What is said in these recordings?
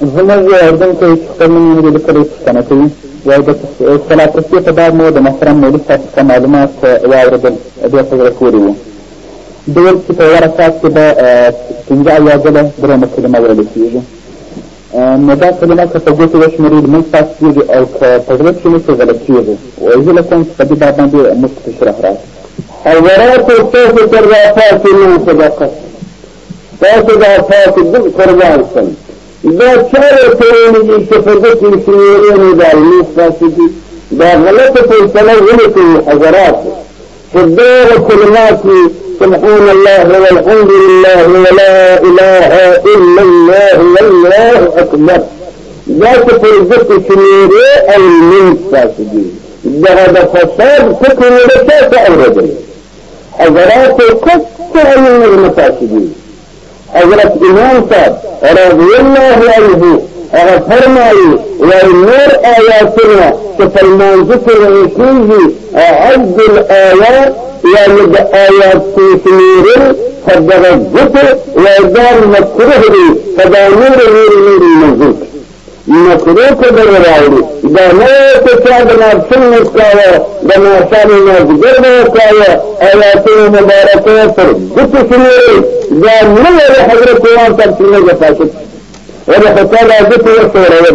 زموږ اردن کې خپل نوم یې لیکلی پوښتنه کوي وایي د صلاة التسبیح په باب مو د محترم مولوي صاحب څخه معلومات واورېدل ډېر په زړه پورې وو. ده ویل چې په یوه رکعت کې به 15 اویا ځله درېیمه کلمه ویل کېږي. نو دا کلمه که په ګوتو وشمېري لمونځ پاس کېږي او که په زړه کښې نشي غلط کېږي. وایي زه له کوم چې په دې باب باندې موږ ته تشریح راکړي. حضرات تاسو تر دا پاتې نه صدقه تاسو دا پاتې دغه قربان شم دا چاره ته ویلي چې په دې کې شمېرې دا لمونځ پاسې دي دا غلطه فیصله ولې کوي حضرات په دغه کلمات سبحان الله والحمد لله ولا اله الا الله والله اکبر دا چې په دې کې شمېرې او لمونځ پاسې دي دغه د فساد فکر له چا څخه اورېدل حضرات قطع المفاسدين حضرت امام صاحب رضي الله عنه هغه فرمایي وایي نور آیاتونه چې په لمانځه کې ویل کېږي عد الآیات یعنې د آیاتو شمېرل په دغه ګوتو وایي دا مکروه دي په دا نورو لمانځو کې مکروه که در راوړي دا نه که چا د ماپښین لمونځ کاوه د ماښام مازدیګر به یې کاوه آیاتونه مبارکه پر ګوتو شمېرل دا نه ویل حضرت امام صاحب چې موږ فاسد ولې خو تا دا ګوتې وښورول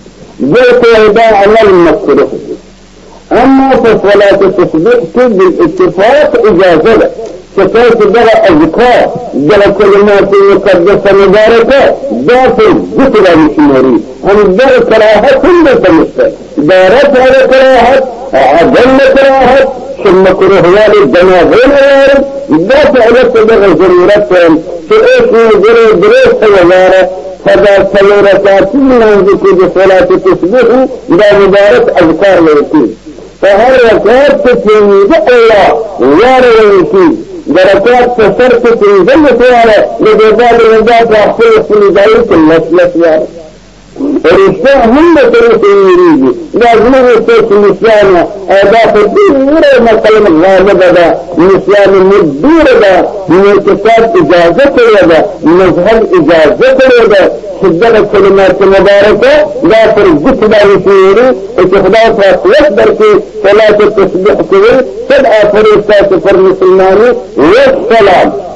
ځکه وایي دا عمل مکروه دی. اما په صلاة التسبیح کې بالاتفاق اجازه ده چې تاسو دغه اذکار دغه کلمات مقدسه مبارکه دا په ګوتو باندې شمېري هم دغه کراهت هم درته نشته دا رفع د کراهت عدم کراهت چې مکروه والي جنازې نه وارد دا فعلت دغه ضرورت چې اوس یې 3,000 فدا څلور رکعتي لمانځه کې د صلاة التسبیح دا مبارک اذکار ویل کېږي په هر رکعت کې 15 الله واره ویل کېږي د رکعت په سر کې 15 واره د بېزار رضا په خپل ځای کې لس واره رشته هم د طریقې ویریږي دا زموږ ستاسو نسیانه او دا په ډېره مثلا غالبه ده نسیان مدبوره ده نو کتاب اجازه کړې ده مذهب اجازه کړې ده چې دغه کلمات مبارکه دا پر ګوتو باندې شمېري چې خدای ته قوت درکړي صلاة التسبیح کوي 7 فرض ستاسو پر مسلماني والسلام